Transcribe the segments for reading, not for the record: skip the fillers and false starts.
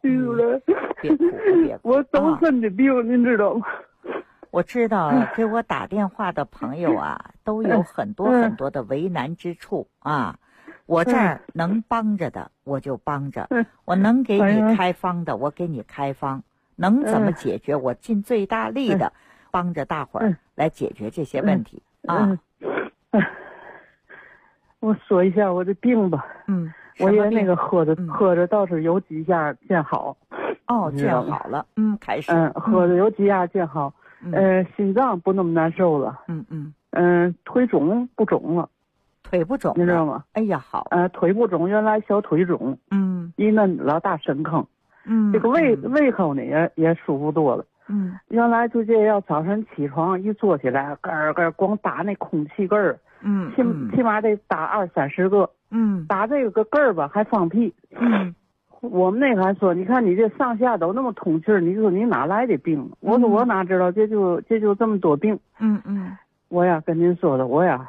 徐主任， 别哭，别哭， 我周身的病，您知道吗？ 我知道给我打电话的朋友啊，都有很多很多的为难之处啊。我这儿能帮着的，我就帮着；我能给你开方的，我给你开方。能怎么解决，我尽最大力的帮着大伙儿来解决这些问题啊。 我说一下我的病吧。我也那个喝着倒是有几下见好。 哦，见好了。开始。 喝着有几下见好。心脏不那么难受了。腿肿不肿了。 腿不肿， 你知道吗？ 哎呀，好。 腿不肿，原来小腿肿。一那老大深坑。这个胃口呢也舒服多了。原来就这要早晨起床一坐起来，光打那空气根儿。起码得打20-30个。打这个根儿吧还放屁。我们那个还说，你看你这上下都那么通气儿，你说你哪来的病？我说我哪知道，这就这么多病。我呀跟您说的，我呀，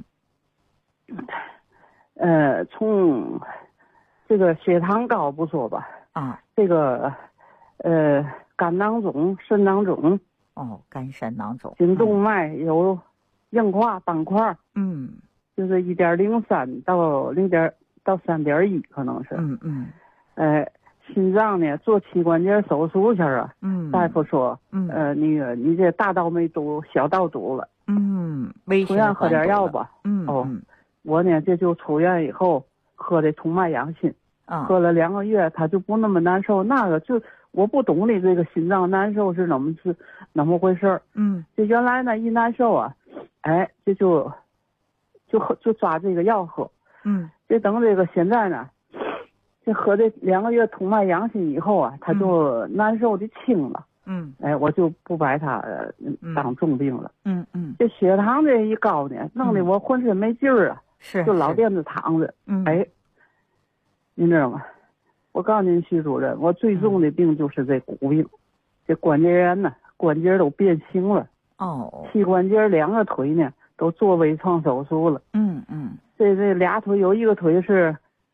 从这个血糖高不说吧，这个肝囊肿、肾囊肿。 肝肾囊肿。颈动脉有硬化斑块。就是1.03到3.1可能是。心脏呢做膝关节手术去啊。大夫说，那个你这大道没堵，小道堵了。出院喝点药吧。我呢这就出院以后喝的通脉养心。喝了2个月，他就不那么难受。那个就我不懂的这个心脏难受是怎么回事儿。就原来呢一难受啊，这就抓这个药喝。这等这个现在呢，这喝这2个月通脉养心以后啊，他就难受的轻了。我就不把它当重病了。这血糖这一高呢，弄得我浑身没劲儿啊。就老垫着躺着。您知道吗？我告诉您，徐主任，我最重的病就是这骨病，这关节炎呢，关节都变形了。膝关节2个腿呢都做微创手术了。这俩腿有一个腿是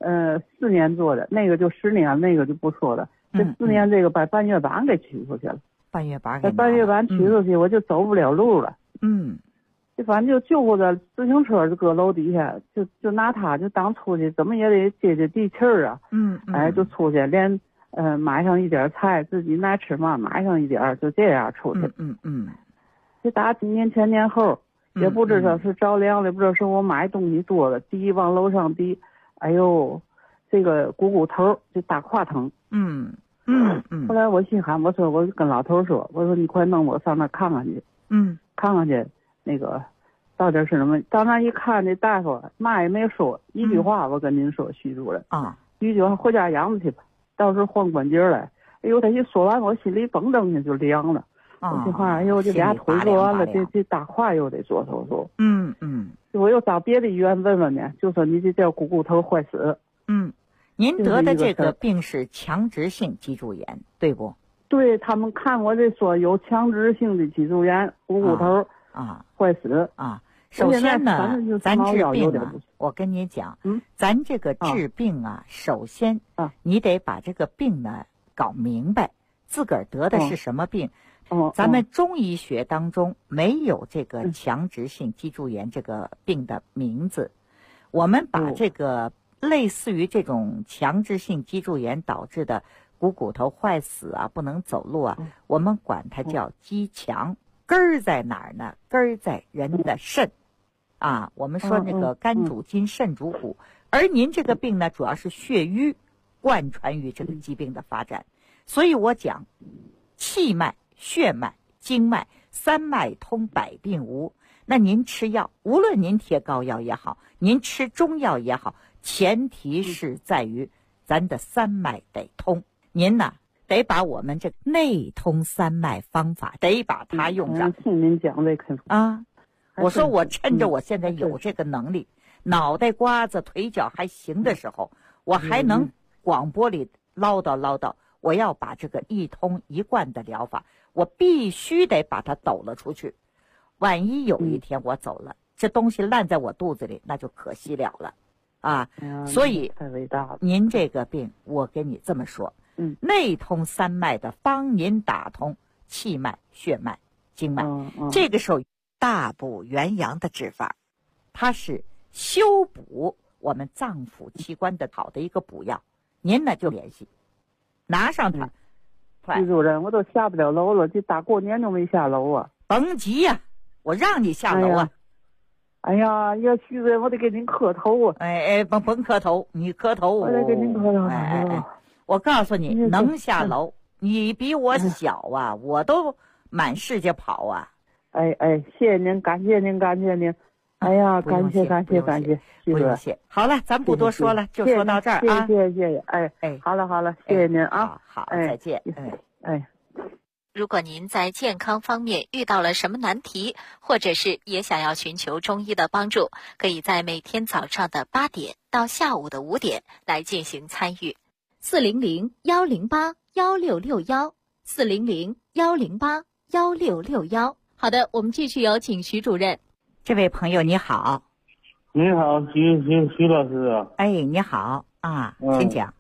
4年做的，那个就10年，那个就不说了。这4年这个把半月板给取出去了。 半月板取出去，我就走不了路了。这反正就救护着自行车就搁楼底下，就拿它就当出去，怎么也得接接地气儿啊。就出去，连买上一点菜，自己爱吃嘛买上一点，就这样出去。这打年前年后，也不知道是着凉了，不知道是我买东西多了，往楼上滴，哎呦，这个骨头就大胯疼。后来我心寒，我说我跟老头说，我说你快弄我上那看看去。看看去。那个到底是什么？到那一看，这大夫嘛也没说，一句话。我跟您说，徐主任一句话，回家养着去吧，到时候换关节来。哎呦，他一说完，我心里嘣噔的就凉了。我这话，哎呦，这俩腿做完了，这大胯又得做手术。我又找别的医院问问呢，就说你这叫骨头坏死。 您得的这个病是强直性脊柱炎，对不？ 对，他们看我这说有强直性的脊柱炎，骨头。坏死。 首先呢，咱治病啊，我跟你讲，咱这个治病啊，首先你得把这个病呢搞明白，自个儿得的是什么病。咱们中医学当中没有这个强直性脊柱炎这个病的名字，我们把这个类似于这种强直性脊柱炎导致的骨头坏死啊，不能走路啊，我们管它叫肌强。根儿在哪儿呢？根儿在人的肾，我们说那个肝主筋，肾主骨，而您这个病呢，主要是血瘀贯穿于这个疾病的发展，所以我讲气脉、血脉、经脉3脉通，百病无。那您吃药，无论您贴膏药也好，您吃中药也好，前提是在于咱的3脉得通。您呢？得把我们这内通3脉方法得把它用上。 听您讲这个我说我趁着我现在有这个能力，脑袋瓜子腿脚还行的时候，我还能广播里唠叨，我要把这个一通一贯的疗法，我必须得把它抖了出去。万一有一天我走了，这东西烂在我肚子里，那就可惜了了。所以太伟大了。 您这个病，我跟你这么说。 内通三脉的，帮您打通气脉、血脉、经脉。这个时候大补元阳的治法，它是修补我们脏腑器官的好的一个补药。您呢就联系，拿上它。 徐主任，我都下不了楼了，这大过年都没下楼啊。 甭急呀，我让你下楼啊。 哎呀，徐主任，我得给您磕头啊。 甭磕头，你磕头我得给您磕头。 我告诉你，能下楼，你比我小啊，我都满世界跑啊。 谢谢您，感谢您。哎呀，感谢， 不用谢。好了，咱不多说了，就说到这儿啊。 谢谢。好了，谢谢您啊。 好，再见。 如果您在健康方面遇到了什么难题，或者是也想要寻求中医的帮助，可以在每天早上的8点到下午的5点来进行参与。400-108-1661，400-108-1661。好的，我们继续有请徐主任。 这位朋友你好。 你好，徐老师啊。 你好啊，请讲。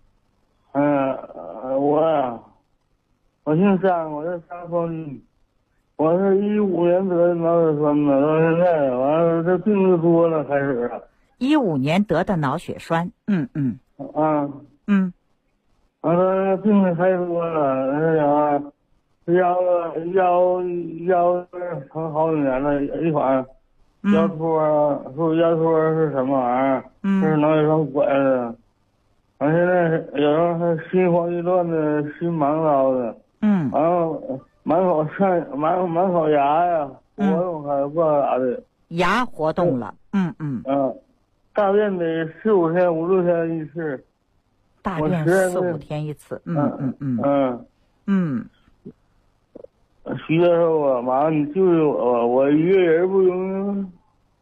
我姓张，我是张凤玉，我是15年得的脑血栓的，到现在完了这病就多了，开始了。 15年得的脑血栓， 完了病的太多了，腰疼好几年了，一款腰托说腰托是什么玩意儿？是脑血栓拐的。完现在有时候还心慌意乱的，心忙躁的。完了满口牙呀活动还不知道咋的。 牙活动了。 大便得4、5天、5、6天一次。 大便4、5天一次。 徐教授啊，麻烦你救救我吧，我一个人不容易。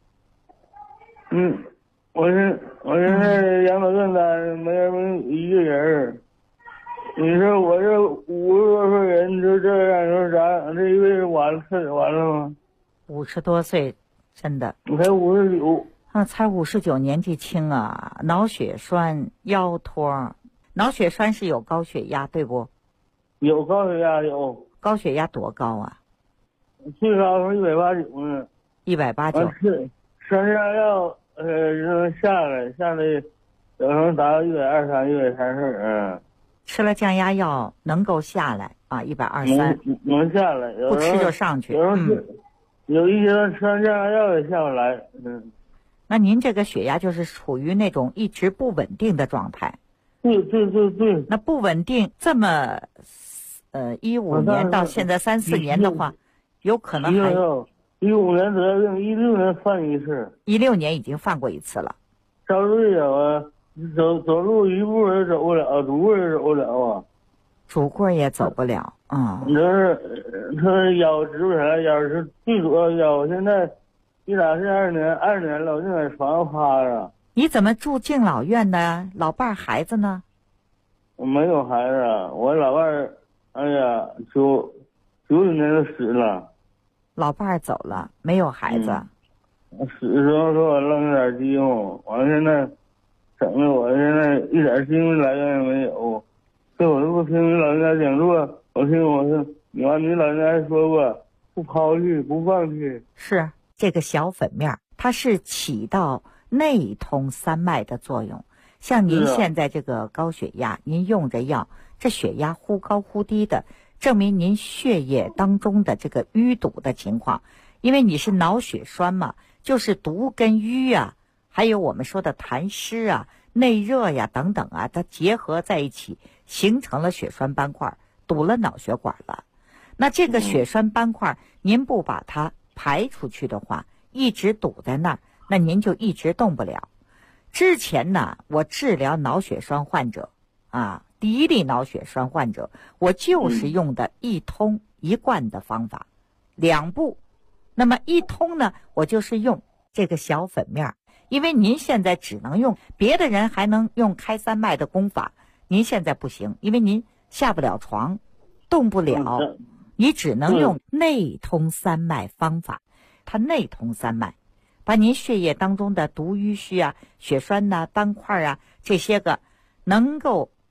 我现在养老院待没人，一个人。你说我这50多岁人就这样，你说咱这一辈子完了吗 ？50多岁，真的。 我才59。 才59，年纪轻啊！脑血栓、腰托，脑血栓是有高血压，对不？ 有高血压，有。 高血压多高啊？ 最高是189呢。 189。 是，吃下药下来，有时候达到123、132。 吃了降压药能够下来啊，123。 能下来， 不吃就上去。 有一些人吃完降压药也下不来。 那您这个血压就是处于那种一直不稳定的状态。 对。 那不稳定这么，15年到现在3、4年的话，有可能还 15年得病，16年犯一次。 16年已经犯过一次了。 遭罪啊！走路一步也走不了，拄棍也走不了啊。 拄棍也走不了啊。 你说他腰直不起来，腰是最主要腰，现在一打是2年了，我就在床上趴着。 你怎么住敬老院呢？老伴儿孩子呢？ 我没有孩子，我老伴儿，90年就死了。 老伴儿走了，没有孩子。 死的时候说我扔点积木，完了现在整的我现在一点经济来源也没有。这我都不听你老人家讲座，我听我说你老人家还说过不抛弃不放弃。 是这个小粉面，它是起到内通三脉的作用。像您现在这个高血压，您用着药，这血压忽高忽低的，证明您血液当中的这个淤堵的情况。因为你是脑血栓嘛，就是毒跟瘀啊，还有我们说的痰湿啊、内热呀等等啊，它结合在一起，形成了血栓斑块，堵了脑血管了。那这个血栓斑块，您不把它排出去的话，一直堵在那儿，那您就一直动不了。之前呢，我治疗脑血栓患者第一例脑血栓患者，我就是用的一通一贯的方法，2步。那么一通呢，我就是用这个小粉面，因为您现在只能用，别的人还能用开三脉的功法，您现在不行，因为您下不了床，动不了，你只能用内通三脉方法。它内通三脉，把您血液当中的毒瘀虚啊、血栓呐、斑块啊这些个能够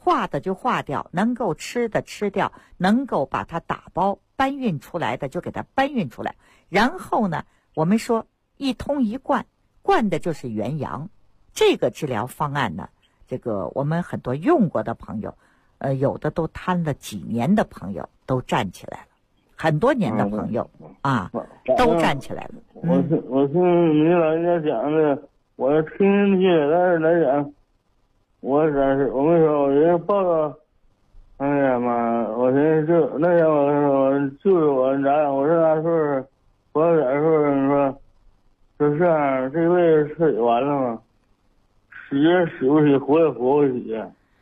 化的就化掉，能够吃的吃掉，能够把它打包搬运出来的就给它搬运出来。然后呢，我们说一通一贯，贯的就是元阳。这个治疗方案呢，这个我们很多用过的朋友，有的都瘫了几年的朋友都站起来了，很多年的朋友都站起来了。 我听你老人家讲的，我听进去，但是来讲，我没说，我人报告，哎呀妈，我寻思那天我就是我咋样，我说那时候，我咋说你说，就这样，这辈子死完了吗？死也死不起，活也活不起。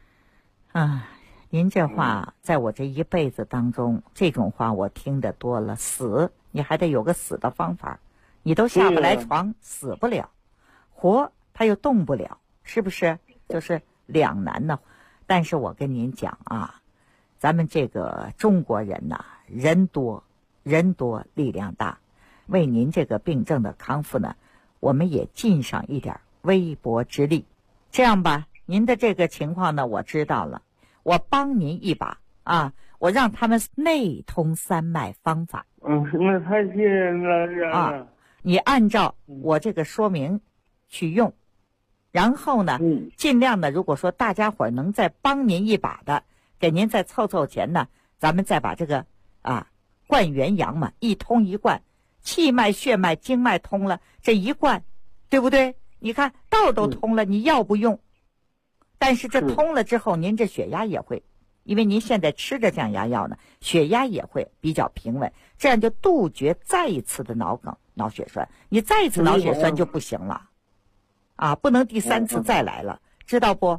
您这话在我这一辈子当中，这种话我听得多了。死，你还得有个死的方法，你都下不来床，死不了；活，他又动不了，是不是？就是两难呢。但是我跟您讲啊，咱们这个中国人呐，人多力量大，为您这个病症的康复呢，我们也尽上一点微薄之力。这样吧，您的这个情况呢，我知道了，我帮您一把啊，我让他们内通三脉方法。 那太谢谢了啊！ 你按照我这个说明去用，然后呢，尽量的，如果说大家伙能再帮您一把的，给您再凑钱呢，咱们再把这个灌元阳嘛，一通一贯，气脉、血脉、经脉通了，这一贯，对不对？你看道都通了，你药不用，但是这通了之后，您这血压也会，因为您现在吃着降压药呢，血压也会比较平稳，这样就杜绝再一次的脑梗、脑血栓。你再一次脑血栓就不行了，不能第三次再来了，知道不？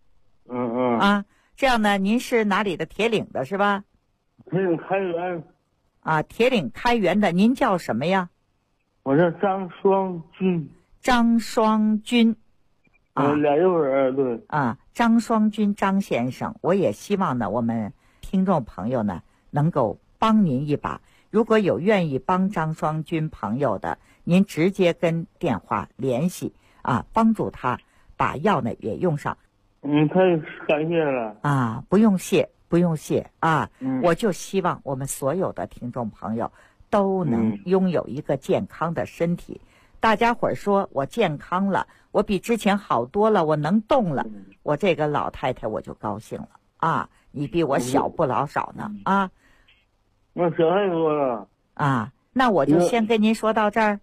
这样呢，您是哪里的？铁岭的是吧？ 铁岭开元。 铁岭开元的，您叫什么呀？ 我叫张双军。 张双军， 俩幼儿对。 张双军张先生，我也希望呢，我们听众朋友呢能够帮您一把。如果有愿意帮张双军朋友的，您直接跟电话联系帮助他把药呢也用上。 太感谢了不用谢我就希望我们所有的听众朋友都能拥有一个健康的身体。大家伙儿说我健康了，我比之前好多了，我能动了，我这个老太太我就高兴了你比我小不老少呢那小太多了那我就先跟您说到这儿。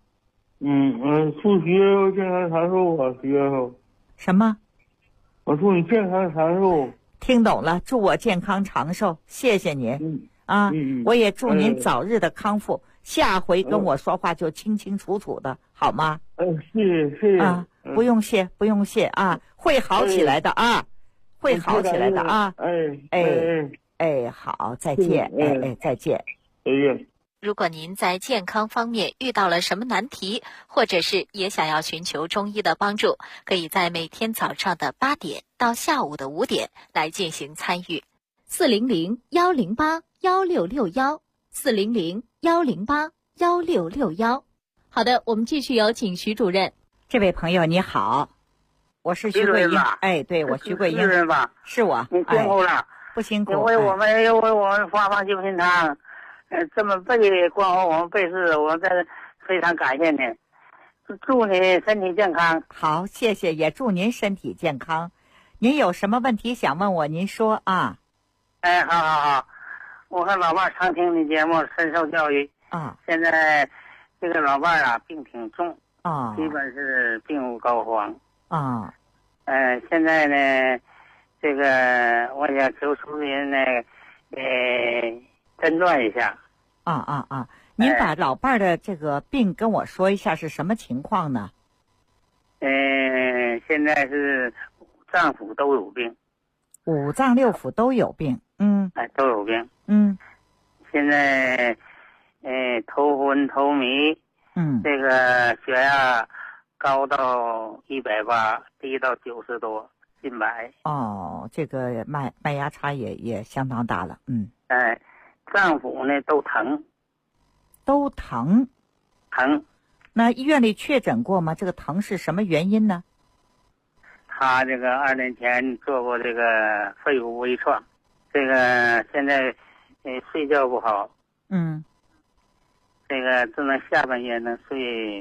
祝学健康长寿学什么？ 我祝你健康长寿。 听懂了，祝我健康长寿，谢谢您我也祝您早日的康复。下回跟我说话就清清楚楚的，好吗？ 谢谢不用谢会好起来的会好起来的好，再见再见。 如果您在健康方面遇到了什么难题，或者是也想要寻求中医的帮助，可以在每天早上的8点到下午的5点来进行参与。400-108-1661，400-108-1661。好的，我们继续有请徐主任。 这位朋友你好，我是徐桂英。对，我徐桂英。是我。 你辛苦了。 不辛苦。 因为我们发放救心汤，这么被关怀我们备至，我们非常感谢您，祝你身体健康。 好，谢谢，也祝您身体健康。您有什么问题想问我，您说好。 我和老伴儿常听你节目，深受教育现在这个老伴儿病挺重基本是病入膏肓现在呢，这个我想求出您呢诊断一下您把老伴儿的这个病跟我说一下是什么情况呢？ 现在是脏腑都有病 ，5脏6腑都有病都有病现在头昏头迷这个血压高到180，低到90多，近100 这个脉压差也相当大了脏腑呢都疼那医院里确诊过吗？这个疼是什么原因呢？ 他这个2年前做过这个肺部微创，这个现在睡觉不好，这个只能下半夜能睡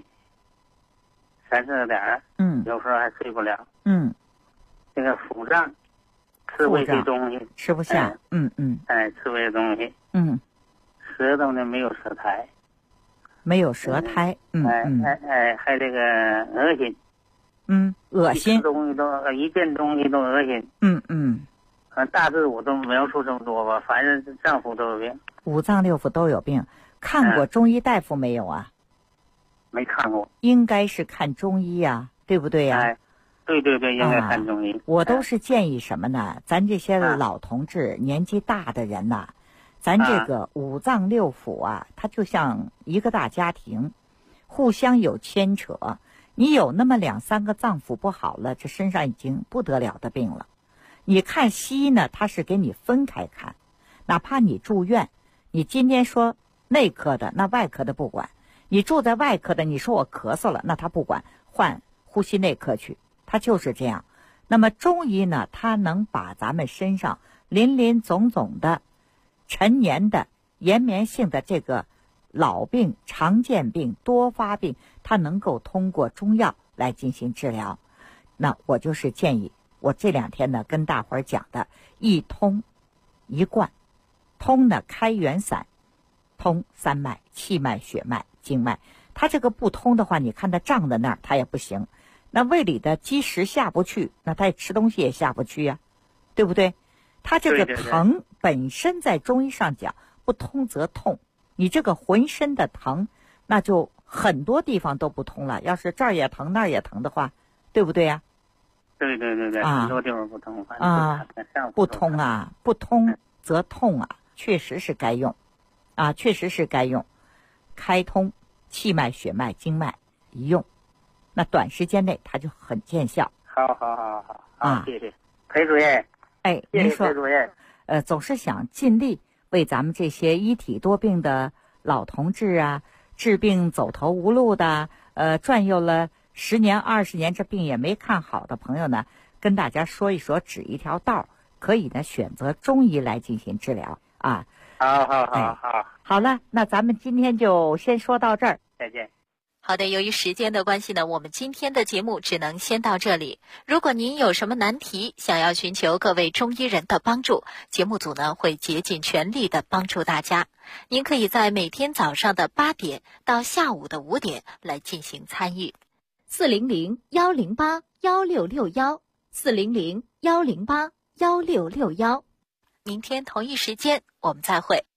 3、4个点，有时候还睡不了，这个腹胀，吃胃的东西吃不下， 吃胃的东西，舌头呢没有舌苔， 没有舌苔， 还这个恶心。 恶心， 一见东西都恶心。可能大致我都描述这么多吧，反正脏腑都有病， 五脏六腑都有病。看过中医大夫没有啊？ 没看过。 应该是看中医呀，对不对呀？ 对，应该看中医。 我都是建议什么呢？咱这些老同志、年纪大的人呐，咱这个五脏六腑啊，它就像一个大家庭，互相有牵扯。你有那么2、3个脏腑不好了，这身上已经不得了的病了。你看西医呢，他是给你分开看，哪怕你住院，你今天说内科的，那外科的不管；你住在外科的，你说我咳嗽了，那他不管，换呼吸内科去，他就是这样。那么中医呢，它能把咱们身上林林总总的陈年的延绵性的这个老病、常见病、多发病，它能够通过中药来进行治疗。那我就是建议，我这2天呢跟大伙儿讲的一通一贯。通呢开元散，通3脉：气脉、血脉、经脉。它这个不通的话，你看它胀在那儿，它也不行。那胃里的积食下不去，那它吃东西也下不去呀，对不对？它这个疼本身在中医上讲，不通则痛。你这个浑身的疼，那就很多地方都不通了。要是这儿也疼那儿也疼的话，对不对呀？ 对，很多地方不通不通啊，不通则痛啊，确实是该用，确实是该用。开通气脉、血脉、经脉一用，那短时间内它就很见效。 好，谢谢裴主任。 您说， 裴主任， 总是想尽力为咱们这些一体多病的老同志啊，治病走投无路的，转悠了10年20年，这病也没看好的朋友呢，跟大家说一说，指一条道，可以呢选择中医来进行治疗啊。好了，那咱们今天就先说到这儿， 再见。 好的，由于时间的关系呢，我们今天的节目只能先到这里。如果您有什么难题，想要寻求各位中医人的帮助，节目组呢会竭尽全力的帮助大家。您可以在每天早上的8点到下午的5点来进行参与。400-108-1661，400-108-1661。明天同一时间我们再会。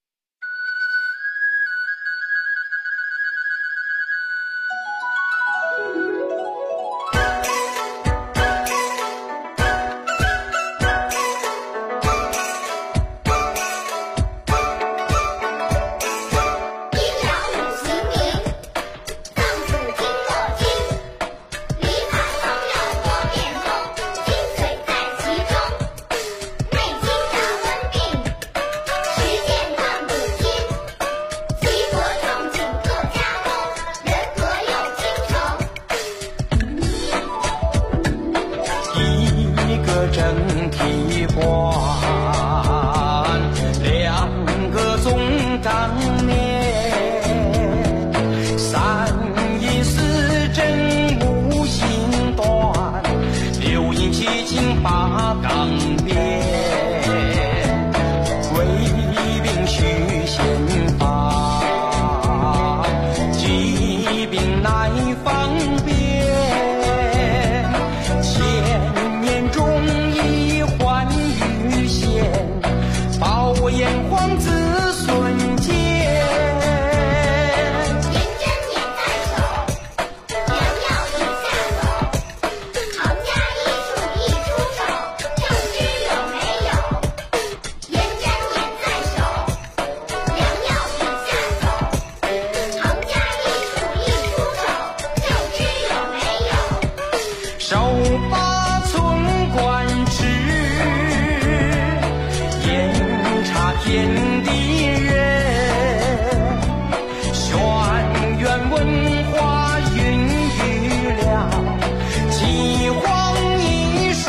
文化孕育了岐黄医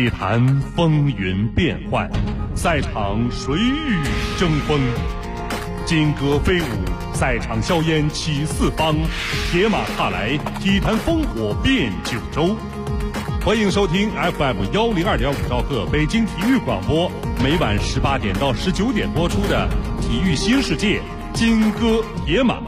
体坛风云变幻，赛场谁与争锋？金戈飞舞，赛场硝烟起四方，铁马踏来，体坛烽火遍九州。欢迎收听 FM102.5兆赫北京体育广播，每晚18点到19点播出的《体育新世界》金戈铁马。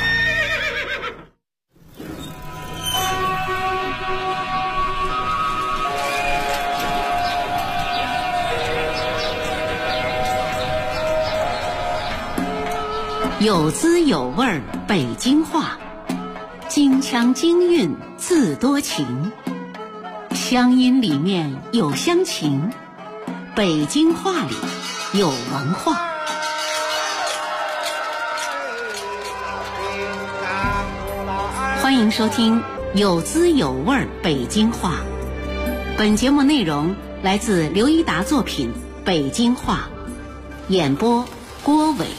有滋有味北京话，京腔京韵字多情，乡音里面有乡情，北京话里有文化。欢迎收听有滋有味北京话。本节目内容来自刘一达作品《北京话》，演播郭伟。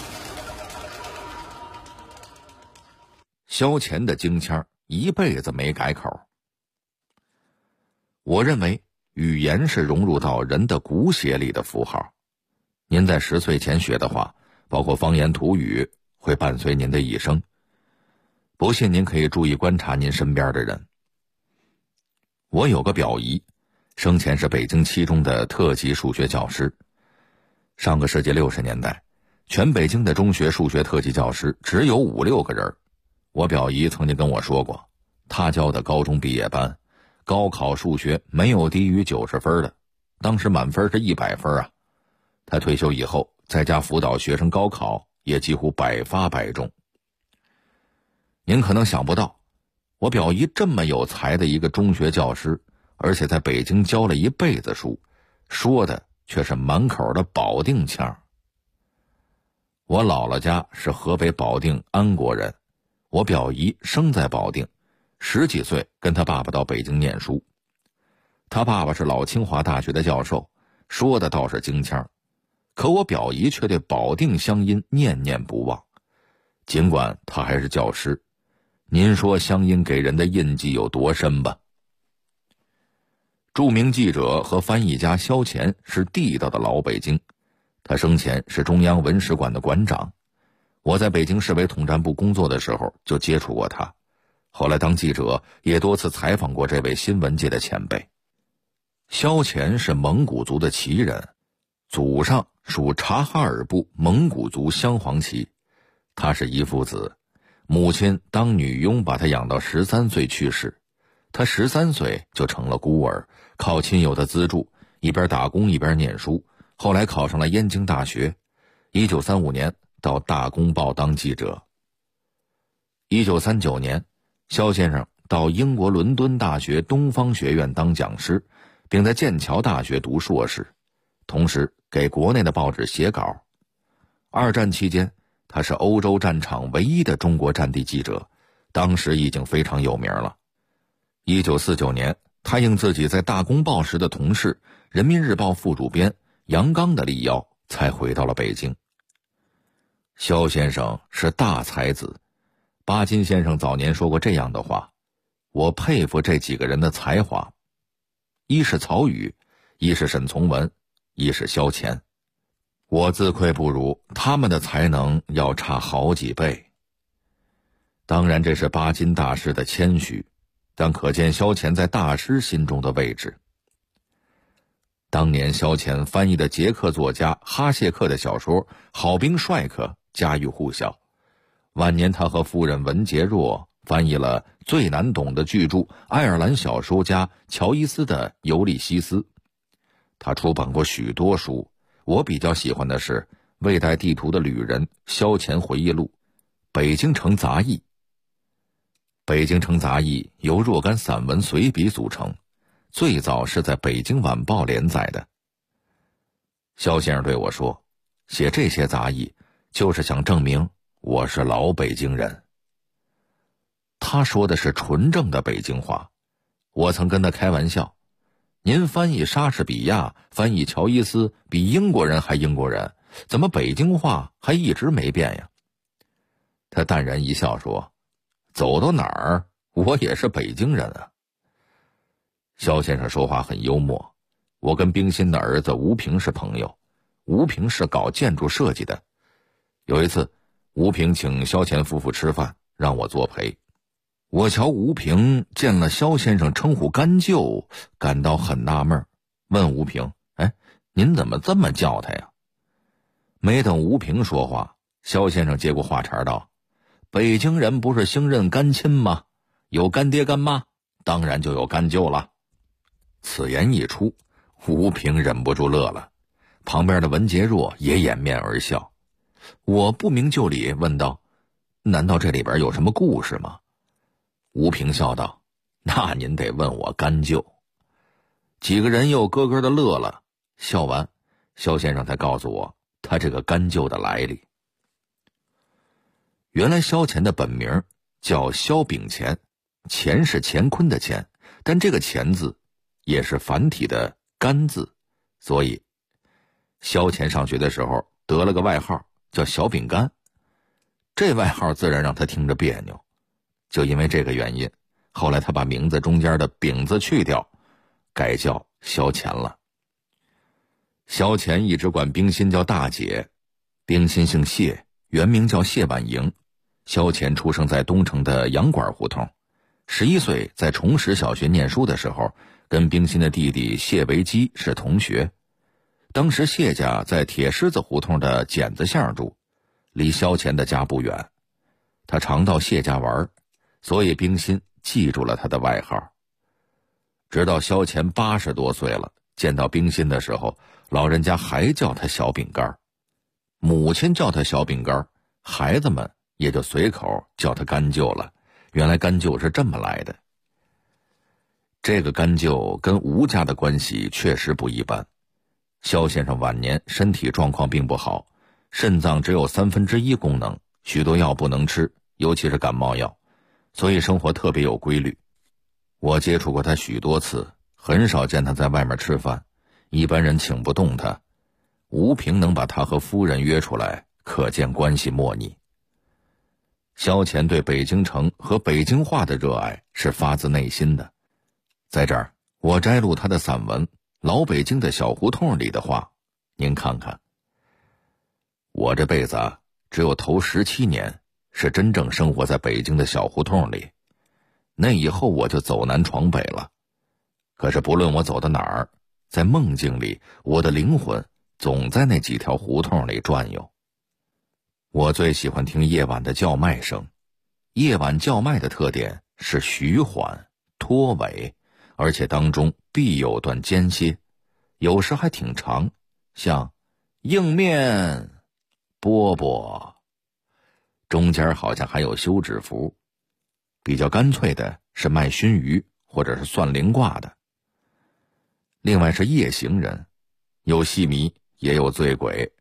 萧乾的京腔一辈子没改口。我认为语言是融入到人的骨血里的符号。您在10岁前学的话，包括方言土语，会伴随您的一生。不信您可以注意观察您身边的人。我有个表姨，生前是北京7中的特级数学教师。上个世纪60年代，全北京的中学数学特级教师只有5、6个人。我表姨曾经跟我说过，她教的高中毕业班，高考数学没有低于90分的，当时满分是100分啊。她退休以后，在家辅导学生高考，也几乎百发百中。您可能想不到，我表姨这么有才的一个中学教师，而且在北京教了一辈子书，说的却是满口的保定腔。我姥姥家是河北保定安国人，我表姨生在保定，10几岁跟他爸爸到北京念书。他爸爸是老清华大学的教授，说的倒是京腔，可我表姨却对保定乡音念念不忘。尽管他还是教师，您说乡音给人的印记有多深吧？著名记者和翻译家萧乾是地道的老北京，他生前是中央文史馆的馆长。我在北京市委统战部工作的时候就接触过他，后来当记者也多次采访过这位新闻界的前辈。萧乾是蒙古族的旗人，祖上属察哈尔部蒙古族镶黄旗。他是一父子，母亲当女佣把他养到13岁去世，他13岁就成了孤儿，靠亲友的资助，一边打工一边念书，后来考上了燕京大学。1935年到大公报当记者。1939年，萧先生到英国伦敦大学东方学院当讲师，并在剑桥大学读硕士，同时给国内的报纸写稿。2战期间，他是欧洲战场唯一的中国战地记者，当时已经非常有名了。1949年，他应自己在大公报时的同事人民日报副主编杨刚的力邀，才回到了北京。萧先生是大才子，巴金先生早年说过这样的话，我佩服这几个人的才华，一是曹禺，一是沈从文，一是萧乾。我自愧不如，他们的才能要差好几倍。当然这是巴金大师的谦虚，但可见萧乾在大师心中的位置。当年萧乾翻译的捷克作家哈谢克的小说《好兵帅克》家喻户晓，晚年他和夫人文洁若翻译了最难懂的巨著爱尔兰小说家乔伊斯的《尤利西斯》。他出版过许多书，我比较喜欢的是《未带地图的旅人》萧乾回忆录，《北京城杂役》。北京城杂役由若干散文随笔组成，最早是在北京晚报连载的。萧先生对我说，写这些杂役就是想证明我是老北京人。他说的是纯正的北京话，我曾跟他开玩笑，您翻译莎士比亚，翻译乔伊斯，比英国人还英国人，怎么北京话还一直没变呀？他淡然一笑说，走到哪儿我也是北京人啊。萧先生说话很幽默， 我跟冰心的儿子吴平是朋友，吴平是搞建筑设计的。有一次，吴平请萧乾夫妇吃饭，让我作陪。我瞧吴平见了萧先生称呼干舅，感到很纳闷，问吴平：“哎，您怎么这么叫他呀？”没等吴平说话，萧先生接过话茬道：“北京人不是兴认干亲吗？有干爹干妈，当然就有干舅了。”此言一出，吴平忍不住乐了，旁边的文杰若也掩面而笑。我不明就里问道：“难道这里边有什么故事吗？”吴平笑道：“那您得问我干舅。”几个人又咯咯的乐了。笑完，萧先生才告诉我他这个干舅的来历。原来萧乾的本名叫萧秉乾，乾是乾坤的乾，但这个乾字也是繁体的干字，所以萧乾上学的时候得了个外号叫小饼干，这外号自然让他听着别扭。就因为这个原因，后来他把名字中间的饼字去掉，改叫萧乾了。萧乾一直管冰心叫大姐，冰心姓谢，原名叫谢婉莹。萧乾出生在东城的洋馆胡同，11岁在崇实小学念书的时候，跟冰心的弟弟谢维基是同学。当时谢家在铁狮子胡同的剪子巷住，离萧乾的家不远。他常到谢家玩，所以冰心记住了他的外号。直到萧乾80多岁了，见到冰心的时候，老人家还叫他小饼干，母亲叫他小饼干，孩子们也就随口叫他干舅了。原来干舅是这么来的。这个干舅跟吴家的关系确实不一般。萧先生晚年身体状况并不好，肾脏只有1/3功能，许多药不能吃，尤其是感冒药，所以生活特别有规律。我接触过他许多次，很少见他在外面吃饭，一般人请不动他。吴平能把他和夫人约出来，可见关系莫逆。萧乾对北京城和北京话的热爱是发自内心的。在这儿，我摘录他的散文《老北京的小胡同》里的话，您看看。我这辈子只有头17年是真正生活在北京的小胡同里，那以后我就走南闯北了。可是不论我走到哪儿，在梦境里，我的灵魂总在那几条胡同里转悠。我最喜欢听夜晚的叫卖声，夜晚叫卖的特点是徐缓、拖尾，而且当中必有段间歇，有时还挺长，像硬面、饽饽，中间好像还有休止符。比较干脆的是卖熏鱼或者是算灵卦的。另外是夜行人，有戏迷也有醉鬼，